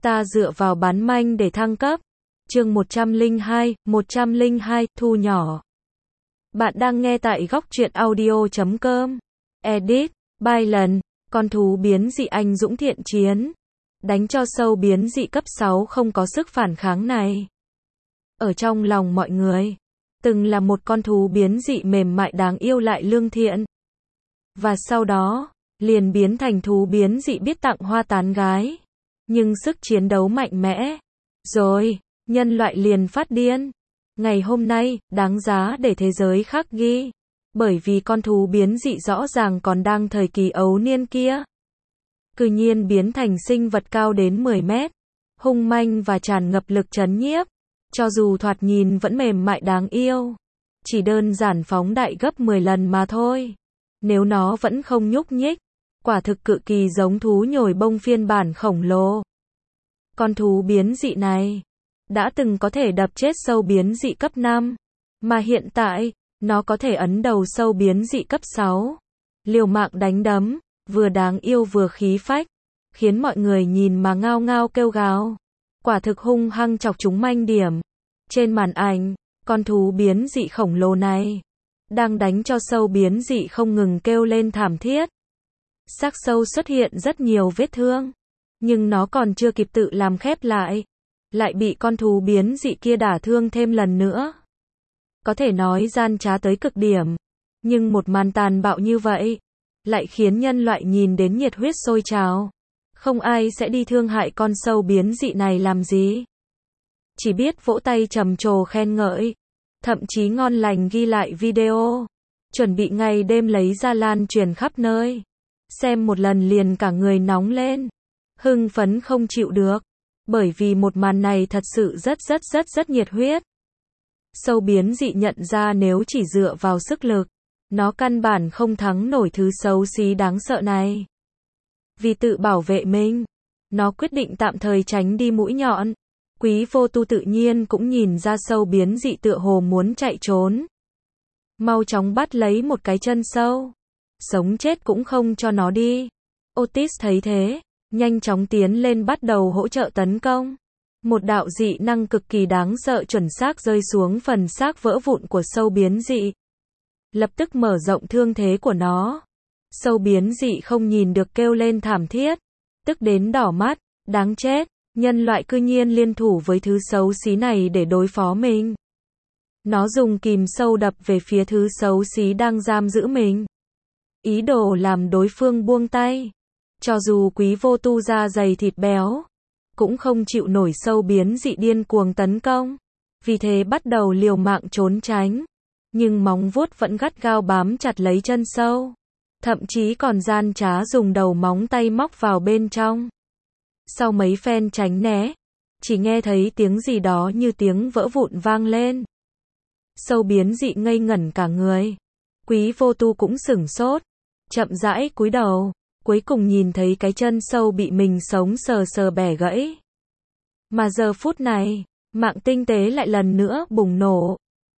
Ta dựa vào bán manh để thăng cấp. Chương 102, thu nhỏ. Bạn đang nghe tại góc truyện audio.com. Edit, by lần, con thú biến dị anh dũng thiện chiến. Đánh cho sâu biến dị cấp 6 không có sức phản kháng này. Ở trong lòng mọi người, từng là một con thú biến dị mềm mại đáng yêu lại lương thiện. Và sau đó, liền biến thành thú biến dị biết tặng hoa tán gái. Nhưng sức chiến đấu mạnh mẽ. Rồi, nhân loại liền phát điên. Ngày hôm nay, đáng giá để thế giới khắc ghi. Bởi vì con thú biến dị rõ ràng còn đang thời kỳ ấu niên kia. Cư nhiên biến thành sinh vật cao đến 10 mét. Hung manh và tràn ngập lực trấn nhiếp. Cho dù thoạt nhìn vẫn mềm mại đáng yêu. Chỉ đơn giản phóng đại gấp 10 lần mà thôi. Nếu nó vẫn không nhúc nhích. Quả thực cự kỳ giống thú nhồi bông phiên bản khổng lồ. Con thú biến dị này đã từng có thể đập chết sâu biến dị cấp 5, mà hiện tại, nó có thể ấn đầu sâu biến dị cấp 6. Liều mạng đánh đấm, vừa đáng yêu vừa khí phách, khiến mọi người nhìn mà ngao ngao kêu gào. Quả thực hung hăng chọc chúng manh điểm. Trên màn ảnh, con thú biến dị khổng lồ này đang đánh cho sâu biến dị không ngừng kêu lên thảm thiết. Xác sâu xuất hiện rất nhiều vết thương, nhưng nó còn chưa kịp tự làm khép lại bị con thú biến dị kia đả thương thêm lần nữa. Có thể nói gian trá tới cực điểm, nhưng một màn tàn bạo như vậy lại khiến nhân loại nhìn đến nhiệt huyết sôi trào. Không ai sẽ đi thương hại con sâu biến dị này làm gì. Chỉ biết vỗ tay trầm trồ khen ngợi, thậm chí ngon lành ghi lại video, chuẩn bị ngày đêm lấy ra lan truyền khắp nơi. Xem một lần liền cả người nóng lên, hưng phấn không chịu được, bởi vì một màn này thật sự rất nhiệt huyết. Sâu biến dị nhận ra nếu chỉ dựa vào sức lực, nó căn bản không thắng nổi thứ xấu xí đáng sợ này. Vì tự bảo vệ mình, nó quyết định tạm thời tránh đi mũi nhọn. Quý Vô Tu tự nhiên cũng nhìn ra sâu biến dị tựa hồ muốn chạy trốn. Mau chóng bắt lấy một cái chân sâu. Sống chết cũng không cho nó đi. Otis thấy thế, nhanh chóng tiến lên bắt đầu hỗ trợ tấn công. Một đạo dị năng cực kỳ đáng sợ chuẩn xác rơi xuống phần xác vỡ vụn của sâu biến dị. Lập tức mở rộng thương thế của nó. Sâu biến dị không nhìn được kêu lên thảm thiết. Tức đến đỏ mắt, đáng chết, nhân loại cư nhiên liên thủ với thứ xấu xí này để đối phó mình. Nó dùng kìm sâu đập về phía thứ xấu xí đang giam giữ mình. Ý đồ làm đối phương buông tay. Cho dù Quý Vô Tu da dày thịt béo, cũng không chịu nổi sâu biến dị điên cuồng tấn công. Vì thế bắt đầu liều mạng trốn tránh. Nhưng móng vuốt vẫn gắt gao bám chặt lấy chân sâu. Thậm chí còn gian trá dùng đầu móng tay móc vào bên trong. Sau mấy phen tránh né, chỉ nghe thấy tiếng gì đó như tiếng vỡ vụn vang lên. Sâu biến dị ngây ngẩn cả người. Quý Vô Tu cũng sửng sốt, chậm rãi cúi đầu, cuối cùng nhìn thấy cái chân sâu bị mình sống sờ sờ bẻ gãy. Mà giờ phút này, mạng tinh tế lại lần nữa bùng nổ.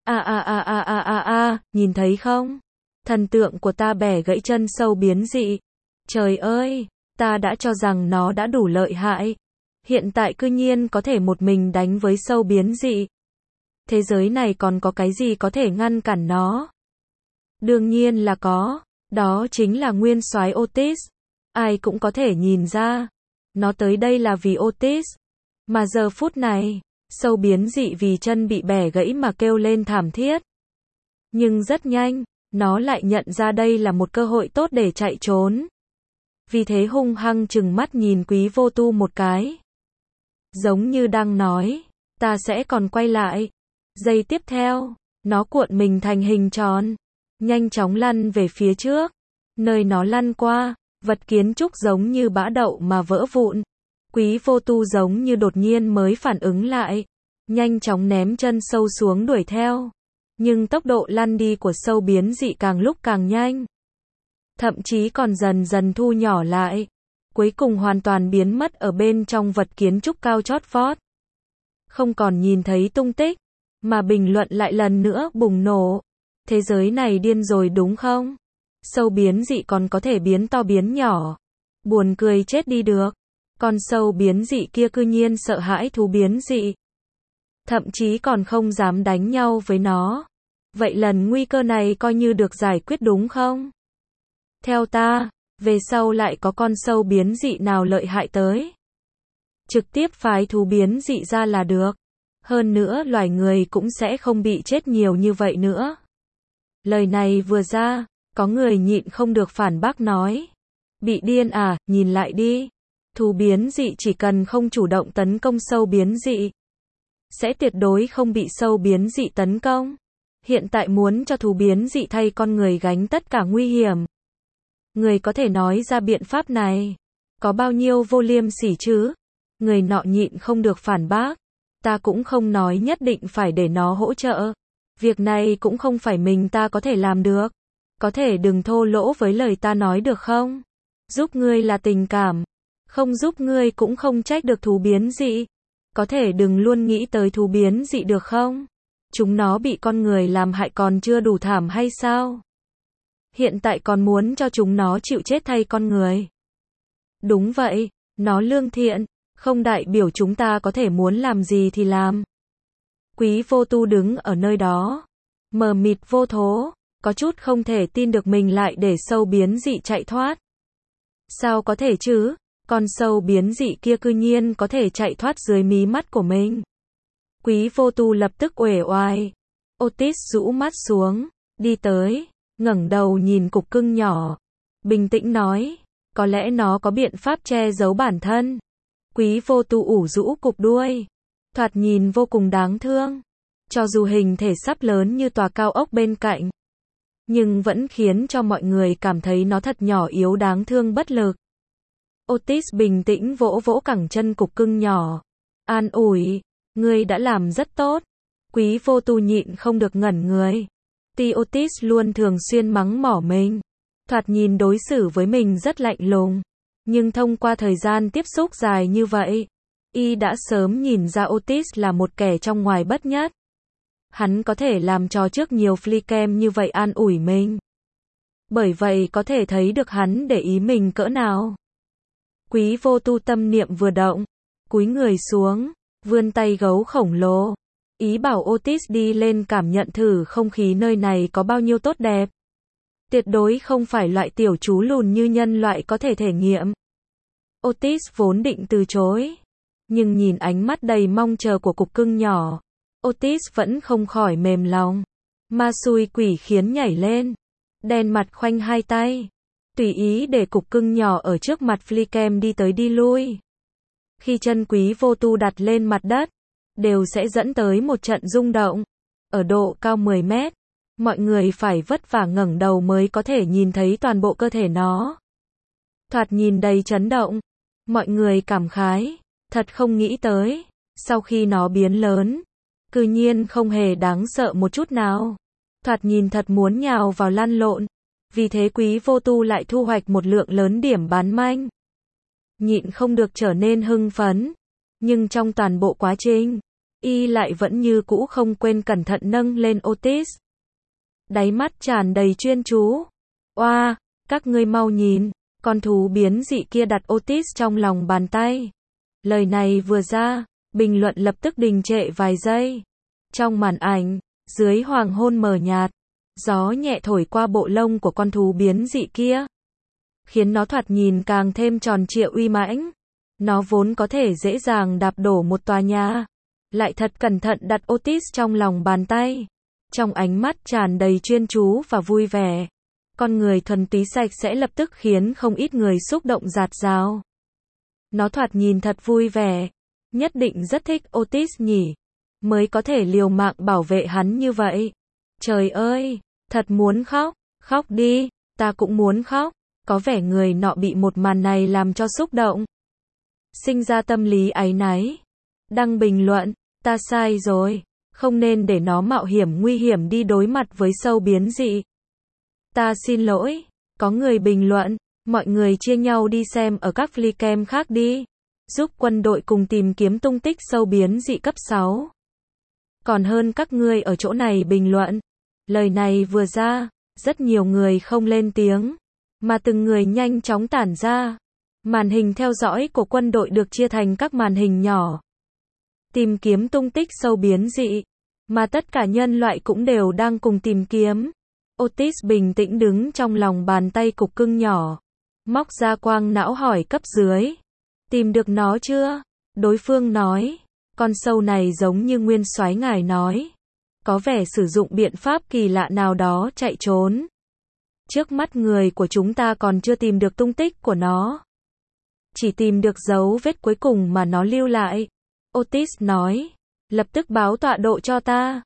Nhìn thấy không? Thần tượng của ta bẻ gãy chân sâu biến dị. Trời ơi, ta đã cho rằng nó đã đủ lợi hại. Hiện tại cư nhiên có thể một mình đánh với sâu biến dị. Thế giới này còn có cái gì có thể ngăn cản nó? Đương nhiên là có. Đó chính là nguyên soái Otis. Ai cũng có thể nhìn ra. Nó tới đây là vì Otis. Mà giờ phút này, sâu biến dị vì chân bị bẻ gãy mà kêu lên thảm thiết. Nhưng rất nhanh, nó lại nhận ra đây là một cơ hội tốt để chạy trốn. Vì thế hung hăng trừng mắt nhìn Quý Vô Tu một cái. Giống như đang nói, ta sẽ còn quay lại. Giây tiếp theo, nó cuộn mình thành hình tròn, nhanh chóng lăn về phía trước. Nơi nó lăn qua, vật kiến trúc giống như bã đậu mà vỡ vụn. Quý Vô Tu giống như đột nhiên mới phản ứng lại, nhanh chóng ném chân sâu xuống đuổi theo. Nhưng tốc độ lăn đi của sâu biến dị càng lúc càng nhanh. Thậm chí còn dần dần thu nhỏ lại. Cuối cùng hoàn toàn biến mất ở bên trong vật kiến trúc cao chót vót. Không còn nhìn thấy tung tích. Mà bình luận lại lần nữa bùng nổ. Thế giới này điên rồi đúng không? Sâu biến dị còn có thể biến to biến nhỏ. Buồn cười chết đi được. Con sâu biến dị kia cư nhiên sợ hãi thú biến dị. Thậm chí còn không dám đánh nhau với nó. Vậy lần nguy cơ này coi như được giải quyết đúng không? Theo ta, về sau lại có con sâu biến dị nào lợi hại tới. Trực tiếp phái thú biến dị ra là được. Hơn nữa loài người cũng sẽ không bị chết nhiều như vậy nữa. Lời này vừa ra, có người nhịn không được phản bác nói. Bị điên à, nhìn lại đi. Thú biến dị chỉ cần không chủ động tấn công sâu biến dị, sẽ tuyệt đối không bị sâu biến dị tấn công. Hiện tại muốn cho thú biến dị thay con người gánh tất cả nguy hiểm. Người có thể nói ra biện pháp này, có bao nhiêu vô liêm sỉ chứ? Người nọ nhịn không được phản bác. Ta cũng không nói nhất định phải để nó hỗ trợ. Việc này cũng không phải mình ta có thể làm được. Có thể đừng thô lỗ với lời ta nói được không? Giúp ngươi là tình cảm. Không giúp ngươi cũng không trách được thú biến dị. Có thể đừng luôn nghĩ tới thú biến dị được không? Chúng nó bị con người làm hại còn chưa đủ thảm hay sao? Hiện tại còn muốn cho chúng nó chịu chết thay con người. Đúng vậy, nó lương thiện, không đại biểu chúng ta có thể muốn làm gì thì làm. Quý Vô Tu đứng ở nơi đó, mờ mịt vô thố, có chút không thể tin được mình lại để sâu biến dị chạy thoát. Sao có thể chứ? Con sâu biến dị kia cư nhiên có thể chạy thoát dưới mí mắt của mình. Quý Vô Tu lập tức uể oải. Otis rũ mắt xuống, đi tới, ngẩng đầu nhìn cục cưng nhỏ, bình tĩnh nói, có lẽ nó có biện pháp che giấu bản thân. Quý Vô Tu ủ rũ cục đuôi, thoạt nhìn vô cùng đáng thương. Cho dù hình thể sắp lớn như tòa cao ốc bên cạnh, nhưng vẫn khiến cho mọi người cảm thấy nó thật nhỏ yếu đáng thương bất lực. Otis bình tĩnh vỗ vỗ cẳng chân cục cưng nhỏ, an ủi, ngươi đã làm rất tốt. Quý Vô Tu nhịn không được ngẩn người. Tuy Otis luôn thường xuyên mắng mỏ mình, thoạt nhìn đối xử với mình rất lạnh lùng, nhưng thông qua thời gian tiếp xúc dài như vậy, y đã sớm nhìn ra Otis là một kẻ trong ngoài bất nhất. Hắn có thể làm trò trước nhiều flycam như vậy an ủi mình. Bởi vậy có thể thấy được hắn để ý mình cỡ nào. Quý Vô Tu tâm niệm vừa động, cúi người xuống, vươn tay gấu khổng lồ, ý bảo Otis đi lên cảm nhận thử không khí nơi này có bao nhiêu tốt đẹp. Tuyệt đối không phải loại tiểu chú lùn như nhân loại có thể thể nghiệm. Otis vốn định từ chối, nhưng nhìn ánh mắt đầy mong chờ của cục cưng nhỏ, Otis vẫn không khỏi mềm lòng. Ma xui quỷ khiến nhảy lên, đen mặt khoanh hai tay, tùy ý để cục cưng nhỏ ở trước mặt flycam đi tới đi lui. Khi chân Quý Vô Tu đặt lên mặt đất, đều sẽ dẫn tới một trận rung động. Ở độ cao 10 mét, mọi người phải vất vả ngẩng đầu mới có thể nhìn thấy toàn bộ cơ thể nó. Thoạt nhìn đầy chấn động, mọi người cảm khái, thật không nghĩ tới, sau khi nó biến lớn, cư nhiên không hề đáng sợ một chút nào. Thoạt nhìn thật muốn nhào vào lăn lộn, vì thế Quý Vô Tu lại thu hoạch một lượng lớn điểm bán manh. Nhịn không được trở nên hưng phấn, nhưng trong toàn bộ quá trình, y lại vẫn như cũ không quên cẩn thận nâng lên Otis. Đáy mắt tràn đầy chuyên chú. Oa, các ngươi mau nhìn, con thú biến dị kia đặt Otis trong lòng bàn tay. Lời này vừa ra, bình luận lập tức đình trệ vài giây. Trong màn ảnh, dưới hoàng hôn mờ nhạt, gió nhẹ thổi qua bộ lông của con thú biến dị kia, khiến nó thoạt nhìn càng thêm tròn trịa uy mãnh. Nó vốn có thể dễ dàng đạp đổ một tòa nhà, lại thật cẩn thận đặt Otis trong lòng bàn tay. Trong ánh mắt tràn đầy chuyên chú và vui vẻ, con người thuần túy sạch sẽ lập tức khiến không ít người xúc động rạt rào. Nó thoạt nhìn thật vui vẻ, nhất định rất thích Otis nhỉ, mới có thể liều mạng bảo vệ hắn như vậy. Trời ơi, thật muốn khóc, khóc đi, ta cũng muốn khóc. Có vẻ người nọ bị một màn này làm cho xúc động, sinh ra tâm lý áy náy. Đăng bình luận, ta sai rồi, không nên để nó mạo hiểm nguy hiểm đi đối mặt với sâu biến dị. Ta xin lỗi. Có người bình luận, mọi người chia nhau đi xem ở các flycam khác đi, giúp quân đội cùng tìm kiếm tung tích sâu biến dị cấp 6. Còn hơn các ngươi ở chỗ này bình luận. Lời này vừa ra, rất nhiều người không lên tiếng, mà từng người nhanh chóng tản ra. Màn hình theo dõi của quân đội được chia thành các màn hình nhỏ. Tìm kiếm tung tích sâu biến dị, mà tất cả nhân loại cũng đều đang cùng tìm kiếm. Otis bình tĩnh đứng trong lòng bàn tay cục cưng nhỏ. Móc ra quang não hỏi cấp dưới. Tìm được nó chưa? Đối phương nói. Con sâu này giống như nguyên soái ngài nói. Có vẻ sử dụng biện pháp kỳ lạ nào đó chạy trốn. Trước mắt người của chúng ta còn chưa tìm được tung tích của nó. Chỉ tìm được dấu vết cuối cùng mà nó lưu lại. Otis nói. Lập tức báo tọa độ cho ta.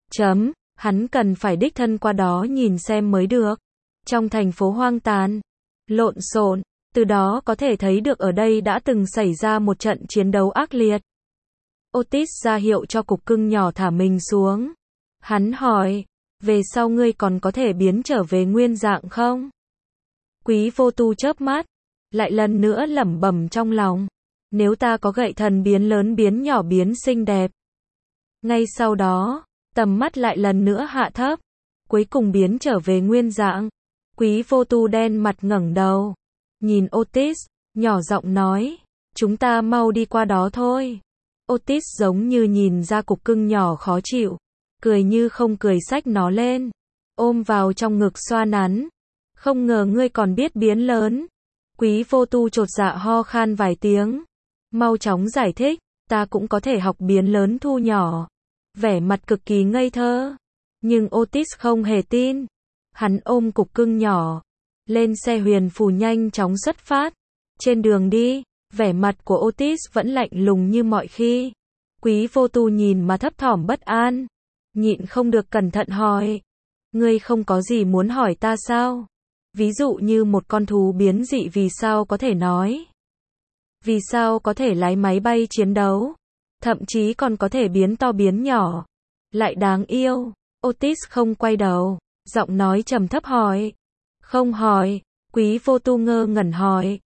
Hắn cần phải đích thân qua đó nhìn xem mới được. Trong thành phố hoang tàn, lộn xộn, từ đó có thể thấy được ở đây đã từng xảy ra một trận chiến đấu ác liệt. Otis ra hiệu cho cục cưng nhỏ thả mình xuống. Hắn hỏi, về sau ngươi còn có thể biến trở về nguyên dạng không? Quý Vô Tu chớp mắt, lại lần nữa lẩm bẩm trong lòng. Nếu ta có gậy thần biến lớn biến nhỏ biến xinh đẹp. Ngay sau đó, tầm mắt lại lần nữa hạ thấp, cuối cùng biến trở về nguyên dạng. Quý Vô Tu đen mặt ngẩng đầu, nhìn Otis, nhỏ giọng nói, chúng ta mau đi qua đó thôi. Otis giống như nhìn ra cục cưng nhỏ khó chịu, cười như không cười xách nó lên, ôm vào trong ngực xoa nắn. Không ngờ ngươi còn biết biến lớn. Quý Vô Tu chột dạ ho khan vài tiếng, mau chóng giải thích, ta cũng có thể học biến lớn thu nhỏ. Vẻ mặt cực kỳ ngây thơ. Nhưng Otis không hề tin. Hắn ôm cục cưng nhỏ, lên xe huyền phù nhanh chóng xuất phát. Trên đường đi, vẻ mặt của Otis vẫn lạnh lùng như mọi khi. Quý Vô Tu nhìn mà thấp thỏm bất an, nhịn không được cẩn thận hỏi. Ngươi không có gì muốn hỏi ta sao? Ví dụ như một con thú biến dị vì sao có thể nói? Vì sao có thể lái máy bay chiến đấu? Thậm chí còn có thể biến to biến nhỏ. Lại đáng yêu. Otis không quay đầu, giọng nói trầm thấp hỏi. Không hỏi. Quý Vô Tu ngơ ngẩn hỏi.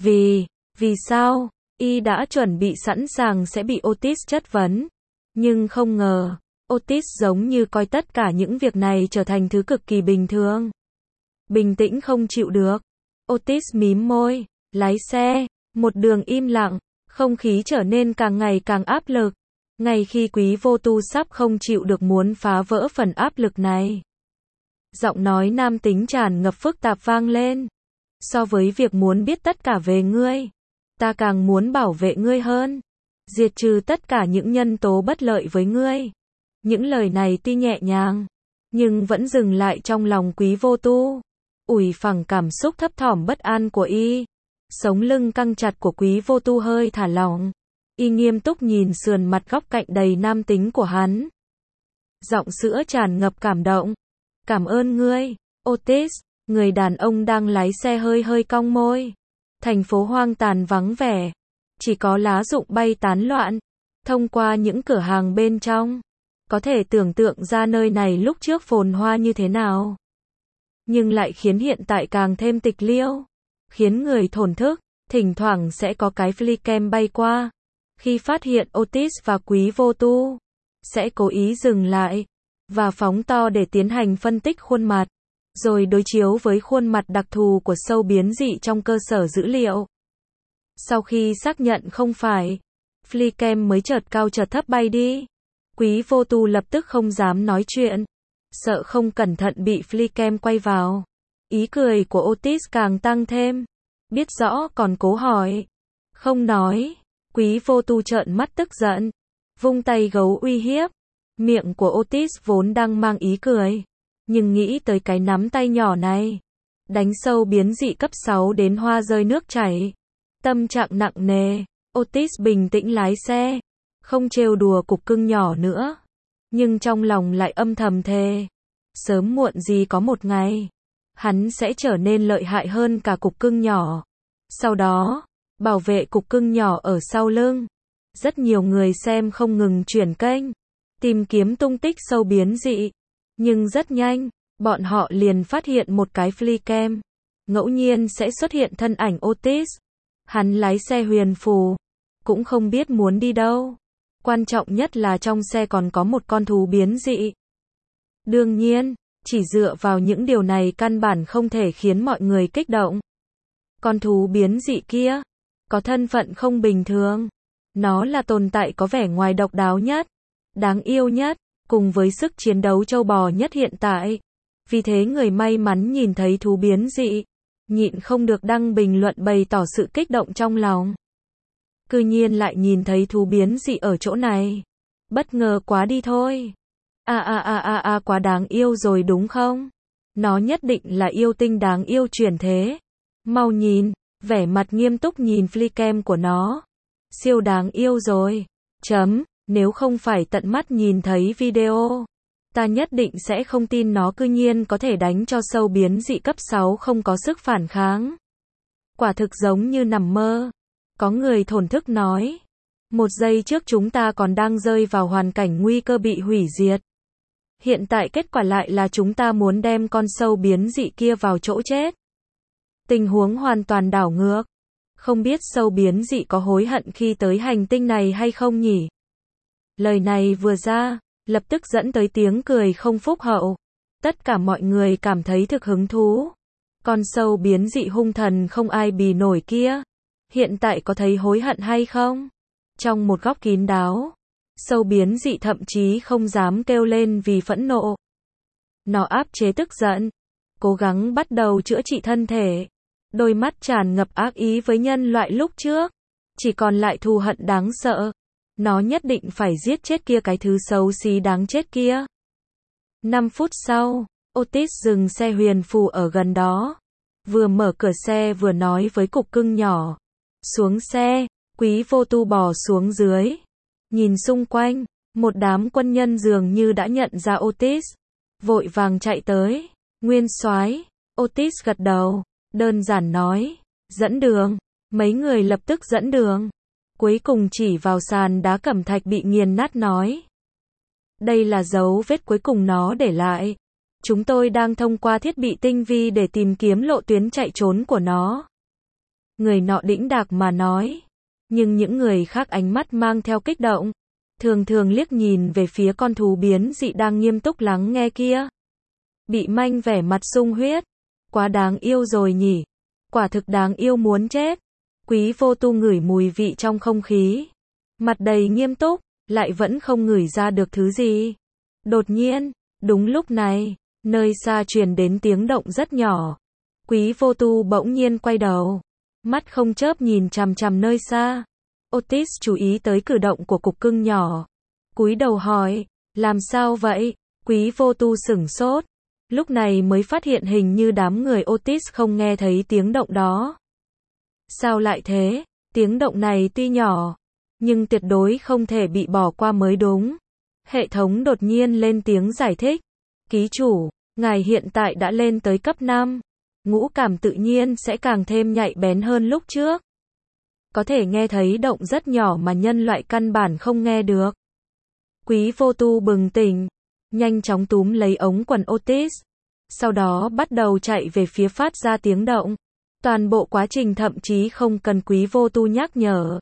Vì sao? Y đã chuẩn bị sẵn sàng sẽ bị Otis chất vấn. Nhưng không ngờ, Otis giống như coi tất cả những việc này trở thành thứ cực kỳ bình thường. Bình tĩnh không chịu được. Otis mím môi, lái xe, một đường im lặng, không khí trở nên càng ngày càng áp lực. Ngay khi Quý Vô Tu sắp không chịu được muốn phá vỡ phần áp lực này, giọng nói nam tính tràn ngập phức tạp vang lên. So với việc muốn biết tất cả về ngươi, ta càng muốn bảo vệ ngươi hơn. Diệt trừ tất cả những nhân tố bất lợi với ngươi. Những lời này tuy nhẹ nhàng, nhưng vẫn dừng lại trong lòng Quý Vô Tu. Ủi phẳng cảm xúc thấp thỏm bất an của y. Sống lưng căng chặt của Quý Vô Tu hơi thả lỏng. Y nghiêm túc nhìn sườn mặt góc cạnh đầy nam tính của hắn. Giọng sữa tràn ngập cảm động. Cảm ơn ngươi, Otis. Người đàn ông đang lái xe hơi cong môi. Thành phố hoang tàn vắng vẻ. Chỉ có lá rụng bay tán loạn. Thông qua những cửa hàng bên trong, có thể tưởng tượng ra nơi này lúc trước phồn hoa như thế nào. Nhưng lại khiến hiện tại càng thêm tịch liêu. Khiến người thổn thức. Thỉnh thoảng sẽ có cái flycam bay qua. Khi phát hiện Otis và Quý Vô Tu, sẽ cố ý dừng lại và phóng to để tiến hành phân tích khuôn mặt, rồi đối chiếu với khuôn mặt đặc thù của sâu biến dị trong cơ sở dữ liệu. Sau khi xác nhận không phải, flycam mới chợt cao chợt thấp bay đi. Quý Vô Tu lập tức không dám nói chuyện, sợ không cẩn thận bị flycam quay vào. Ý cười của Otis càng tăng thêm, biết rõ còn cố hỏi. Không nói. Quý Vô Tu trợn mắt tức giận, vung tay gấu uy hiếp. Miệng của Otis vốn đang mang ý cười, nhưng nghĩ tới cái nắm tay nhỏ này, đánh sâu biến dị cấp 6 đến hoa rơi nước chảy. Tâm trạng nặng nề, Otis bình tĩnh lái xe, không trêu đùa cục cưng nhỏ nữa. Nhưng trong lòng lại âm thầm thề, sớm muộn gì có một ngày, hắn sẽ trở nên lợi hại hơn cả cục cưng nhỏ. Sau đó, bảo vệ cục cưng nhỏ ở sau lưng. Rất nhiều người xem không ngừng chuyển kênh, tìm kiếm tung tích sâu biến dị. Nhưng rất nhanh, bọn họ liền phát hiện một cái flycam. Ngẫu nhiên sẽ xuất hiện thân ảnh Otis. Hắn lái xe huyền phù, cũng không biết muốn đi đâu. Quan trọng nhất là trong xe còn có một con thú biến dị. Đương nhiên, chỉ dựa vào những điều này căn bản không thể khiến mọi người kích động. Con thú biến dị kia có thân phận không bình thường. Nó là tồn tại có vẻ ngoài độc đáo nhất, đáng yêu nhất, cùng với sức chiến đấu trâu bò nhất hiện tại. Vì thế người may mắn nhìn thấy thú biến dị, nhịn không được đăng bình luận bày tỏ sự kích động trong lòng. Cư nhiên lại nhìn thấy thú biến dị ở chỗ này. Bất ngờ quá đi thôi. Quá đáng yêu rồi đúng không? Nó nhất định là yêu tinh đáng yêu chuyển thế. Mau nhìn, vẻ mặt nghiêm túc nhìn flycam của nó. Siêu đáng yêu rồi. Nếu không phải tận mắt nhìn thấy video, ta nhất định sẽ không tin nó cư nhiên có thể đánh cho sâu biến dị cấp 6 không có sức phản kháng. Quả thực giống như nằm mơ. Có người thổn thức nói. Một giây trước chúng ta còn đang rơi vào hoàn cảnh nguy cơ bị hủy diệt. Hiện tại kết quả lại là chúng ta muốn đem con sâu biến dị kia vào chỗ chết. Tình huống hoàn toàn đảo ngược. Không biết sâu biến dị có hối hận khi tới hành tinh này hay không nhỉ? Lời này vừa ra, lập tức dẫn tới tiếng cười không phúc hậu. Tất cả mọi người cảm thấy thực hứng thú. Con sâu biến dị hung thần không ai bì nổi kia, hiện tại có thấy hối hận hay không? Trong một góc kín đáo, sâu biến dị thậm chí không dám kêu lên vì phẫn nộ. Nó áp chế tức giận, cố gắng bắt đầu chữa trị thân thể. Đôi mắt tràn ngập ác ý với nhân loại lúc trước, chỉ còn lại thù hận đáng sợ. Nó nhất định phải giết chết kia cái thứ xấu xí đáng chết kia. 5 phút sau, Otis dừng xe huyền phù ở gần đó. Vừa mở cửa xe vừa nói với cục cưng nhỏ. Xuống xe, Quý Vô Tu bò xuống dưới. Nhìn xung quanh, một đám quân nhân dường như đã nhận ra Otis. Vội vàng chạy tới. Nguyên soái. Otis gật đầu, đơn giản nói. Dẫn đường. Mấy người lập tức dẫn đường. Cuối cùng chỉ vào sàn đá cẩm thạch bị nghiền nát nói. Đây là dấu vết cuối cùng nó để lại. Chúng tôi đang thông qua thiết bị tinh vi để tìm kiếm lộ tuyến chạy trốn của nó. Người nọ đĩnh đạc mà nói. Nhưng những người khác ánh mắt mang theo kích động. Thường thường liếc nhìn về phía con thú biến dị đang nghiêm túc lắng nghe kia. Bị manh vẻ mặt sung huyết. Quá đáng yêu rồi nhỉ. Quả thực đáng yêu muốn chết. Quý Vô Tu ngửi mùi vị trong không khí. Mặt đầy nghiêm túc, lại vẫn không ngửi ra được thứ gì. Đột nhiên, đúng lúc này, nơi xa truyền đến tiếng động rất nhỏ. Quý Vô Tu bỗng nhiên quay đầu. Mắt không chớp nhìn chằm chằm nơi xa. Otis chú ý tới cử động của cục cưng nhỏ. Cúi đầu hỏi, làm sao vậy? Quý Vô Tu sửng sốt. Lúc này mới phát hiện hình như đám người Otis không nghe thấy tiếng động đó. Sao lại thế? Tiếng động này tuy nhỏ, nhưng tuyệt đối không thể bị bỏ qua mới đúng. Hệ thống đột nhiên lên tiếng giải thích. Ký chủ, ngài hiện tại đã lên tới cấp 5. Ngũ cảm tự nhiên sẽ càng thêm nhạy bén hơn lúc trước. Có thể nghe thấy động rất nhỏ mà nhân loại căn bản không nghe được. Quý Vô Tu bừng tỉnh, nhanh chóng túm lấy ống quần Otis. Sau đó bắt đầu chạy về phía phát ra tiếng động. Toàn bộ quá trình thậm chí không cần Quý Vô Tu nhắc nhở.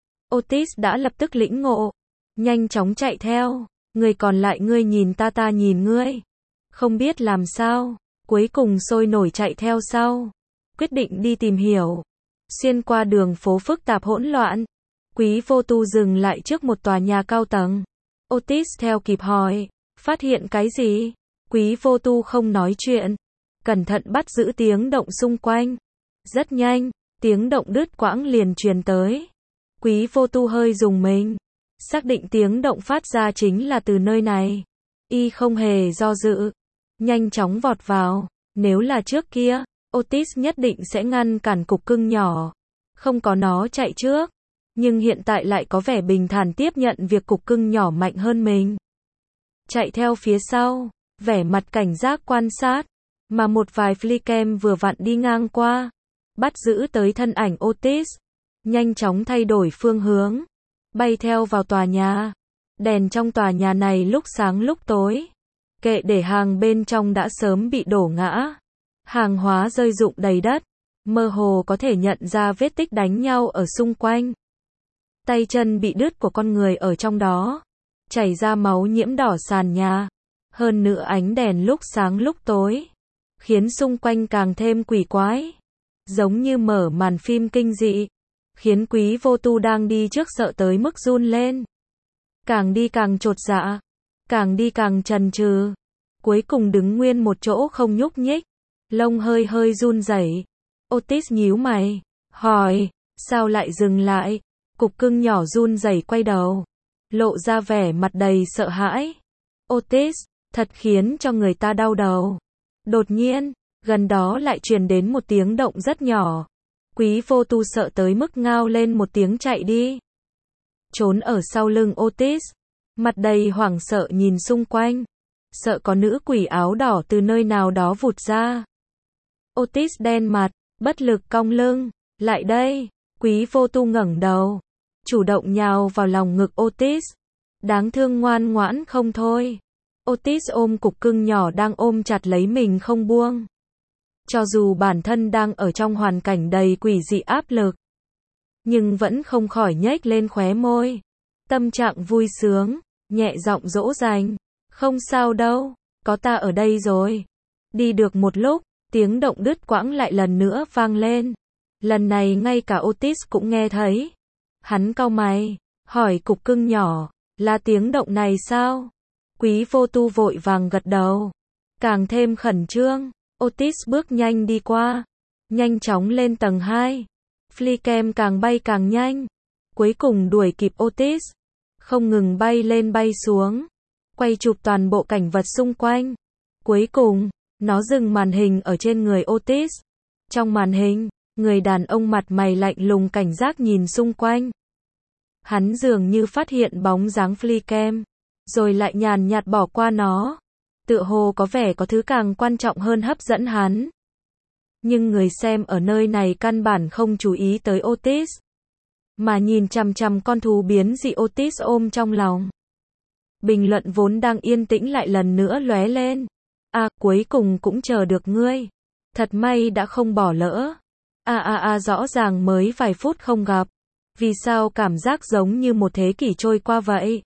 Otis đã lập tức lĩnh ngộ. Nhanh chóng chạy theo. Người còn lại ngươi nhìn ta, ta nhìn ngươi. Không biết làm sao. Cuối cùng sôi nổi chạy theo sau. Quyết định đi tìm hiểu. Xuyên qua đường phố phức tạp hỗn loạn. Quý Vô Tu dừng lại trước một tòa nhà cao tầng. Otis theo kịp hỏi. Phát hiện cái gì? Quý Vô Tu không nói chuyện. Cẩn thận bắt giữ tiếng động xung quanh. Rất nhanh, tiếng động đứt quãng liền truyền tới. Quý Vô Tu hơi rùng mình. Xác định tiếng động phát ra chính là từ nơi này. Y không hề do dự. Nhanh chóng vọt vào. Nếu là trước kia, Otis nhất định sẽ ngăn cản cục cưng nhỏ. Không có nó chạy trước. Nhưng hiện tại lại có vẻ bình thản tiếp nhận việc cục cưng nhỏ mạnh hơn mình. Chạy theo phía sau, vẻ mặt cảnh giác quan sát. Mà một vài flycam vừa vặn đi ngang qua. Bắt giữ tới thân ảnh Otis. Nhanh chóng thay đổi phương hướng. Bay theo vào tòa nhà. Đèn trong tòa nhà này lúc sáng lúc tối. Kệ để hàng bên trong đã sớm bị đổ ngã. Hàng hóa rơi rụng đầy đất. Mơ hồ có thể nhận ra vết tích đánh nhau ở xung quanh. Tay chân bị đứt của con người ở trong đó. Chảy ra máu nhiễm đỏ sàn nhà. Hơn nữa ánh đèn lúc sáng lúc tối. Khiến xung quanh càng thêm quỷ quái. giống như mở màn phim kinh dị, khiến Quý Vô Tu đang đi trước sợ tới mức run lên. Càng đi càng chột dạ, càng đi càng chần chừ, cuối cùng đứng nguyên một chỗ không nhúc nhích, lông hơi hơi run rẩy. Otis nhíu mày, hỏi, sao lại dừng lại? Cục cưng nhỏ run rẩy quay đầu, lộ ra vẻ mặt đầy sợ hãi. Otis, thật khiến cho người ta đau đầu. Đột nhiên, gần đó lại truyền đến một tiếng động rất nhỏ. Quý Vô Tu sợ tới mức ngao lên một tiếng chạy đi. Trốn ở sau lưng Otis, mặt đầy hoảng sợ nhìn xung quanh, sợ có nữ quỷ áo đỏ từ nơi nào đó vụt ra. Otis đen mặt, bất lực cong lưng, lại đây. Quý Vô Tu ngẩng đầu, chủ động nhào vào lòng ngực Otis. Đáng thương ngoan ngoãn không thôi. Otis ôm cục cưng nhỏ đang ôm chặt lấy mình không buông. Cho dù bản thân đang ở trong hoàn cảnh đầy quỷ dị áp lực, nhưng vẫn không khỏi nhếch lên khóe môi. Tâm trạng vui sướng, nhẹ giọng dỗ dành. Không sao đâu, có ta ở đây rồi. Đi được một lúc, tiếng động đứt quãng lại lần nữa vang lên. Lần này ngay cả Otis cũng nghe thấy. Hắn cau mày, hỏi cục cưng nhỏ, là tiếng động này sao? Quý Vô Tu vội vàng gật đầu. Càng thêm khẩn trương, Otis bước nhanh đi qua, nhanh chóng lên tầng 2. Flycam càng bay càng nhanh, cuối cùng đuổi kịp Otis, không ngừng bay lên bay xuống, quay chụp toàn bộ cảnh vật xung quanh. Cuối cùng, nó dừng màn hình ở trên người Otis. Trong màn hình, người đàn ông mặt mày lạnh lùng cảnh giác nhìn xung quanh. Hắn dường như phát hiện bóng dáng Flycam, rồi lại nhàn nhạt bỏ qua nó. Tựa hồ có vẻ có thứ càng quan trọng hơn hấp dẫn hắn. Nhưng người xem ở nơi này căn bản không chú ý tới Otis, mà nhìn chằm chằm con thú biến dị Otis ôm trong lòng. Bình luận vốn đang yên tĩnh lại lần nữa lóe lên. Cuối cùng cũng chờ được ngươi. Thật may đã không bỏ lỡ. Rõ ràng mới vài phút không gặp. Vì sao cảm giác giống như một thế kỷ trôi qua vậy?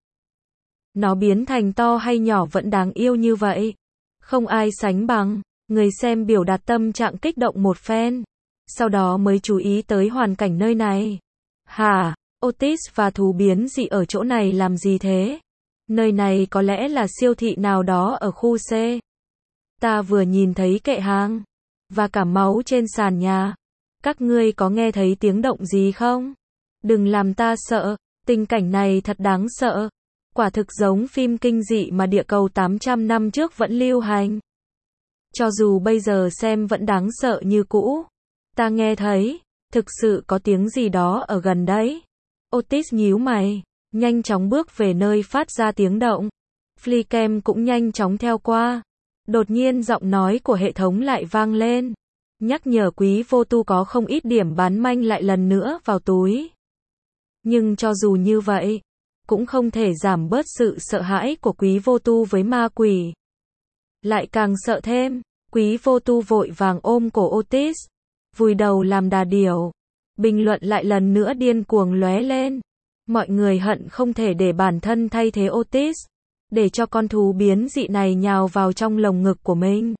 Nó biến thành to hay nhỏ vẫn đáng yêu như vậy. Không ai sánh bằng. Người xem biểu đạt tâm trạng kích động một phen. Sau đó mới chú ý tới hoàn cảnh nơi này. Hả? Otis và thú biến dị ở chỗ này làm gì thế? Nơi này có lẽ là siêu thị nào đó ở khu C. Ta vừa nhìn thấy kệ hàng và cả máu trên sàn nhà. Các ngươi có nghe thấy tiếng động gì không? Đừng làm ta sợ, tình cảnh này thật đáng sợ. Quả thực giống phim kinh dị mà địa cầu 800 năm trước vẫn lưu hành. Cho dù bây giờ xem vẫn đáng sợ như cũ. Ta nghe thấy, thực sự có tiếng gì đó ở gần đấy. Otis nhíu mày, nhanh chóng bước về nơi phát ra tiếng động. Flycam cũng nhanh chóng theo qua. Đột nhiên giọng nói của hệ thống lại vang lên. Nhắc nhở Quý Vô Tu có không ít điểm bán manh lại lần nữa vào túi. Nhưng cho dù như vậy, cũng không thể giảm bớt sự sợ hãi của Quý Vô Tu với ma quỷ. Lại càng sợ thêm, Quý Vô Tu vội vàng ôm cổ Otis, vùi đầu làm đà điểu. Bình luận lại lần nữa điên cuồng lóe lên. Mọi người hận không thể để bản thân thay thế Otis, để cho con thú biến dị này nhào vào trong lồng ngực của mình.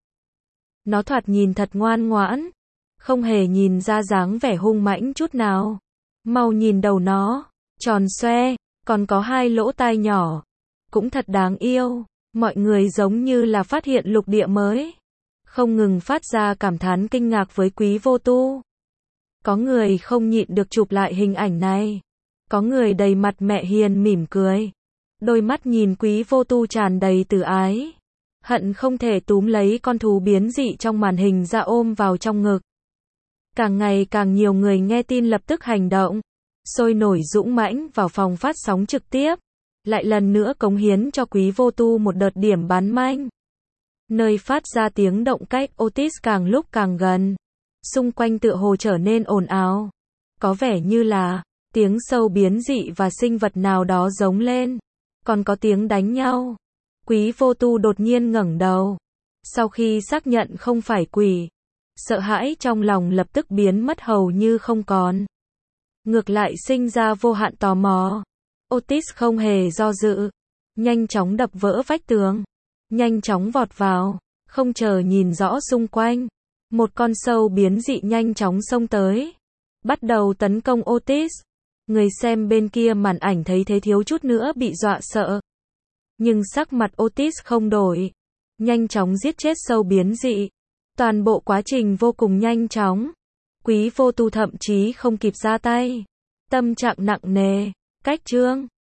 Nó thoạt nhìn thật ngoan ngoãn, không hề nhìn ra dáng vẻ hung mãnh chút nào. Mau nhìn đầu nó, tròn xoe, còn có 2 lỗ tai nhỏ, cũng thật đáng yêu. Mọi người giống như là phát hiện lục địa mới, không ngừng phát ra cảm thán kinh ngạc với Quý Vô Tu. Có người không nhịn được chụp lại hình ảnh này, có người đầy mặt mẹ hiền mỉm cười, đôi mắt nhìn Quý Vô Tu tràn đầy từ ái, hận không thể túm lấy con thú biến dị trong màn hình ra ôm vào trong ngực. Càng ngày càng nhiều người nghe tin lập tức hành động, sôi nổi dũng mãnh vào phòng phát sóng trực tiếp, lại lần nữa cống hiến cho Quý Vô Tu một đợt điểm bán manh. Nơi phát ra tiếng động cách Otis càng lúc càng gần, xung quanh tựa hồ trở nên ồn ào, có vẻ như là tiếng sâu biến dị và sinh vật nào đó giống lên, còn có tiếng đánh nhau. Quý Vô Tu đột nhiên ngẩng đầu, sau khi xác nhận không phải quỷ, sợ hãi trong lòng lập tức biến mất hầu như không còn. Ngược lại sinh ra vô hạn tò mò. Otis không hề do dự, nhanh chóng đập vỡ vách tường, nhanh chóng vọt vào, không chờ nhìn rõ xung quanh, Một con sâu biến dị nhanh chóng xông tới, bắt đầu tấn công Otis. Người xem bên kia màn ảnh thấy thế thiếu chút nữa bị dọa sợ. Nhưng sắc mặt Otis không đổi, nhanh chóng giết chết sâu biến dị. Toàn bộ quá trình vô cùng nhanh chóng. Quý vô tu thậm chí không kịp ra tay. Tâm trạng nặng nề. Cách chương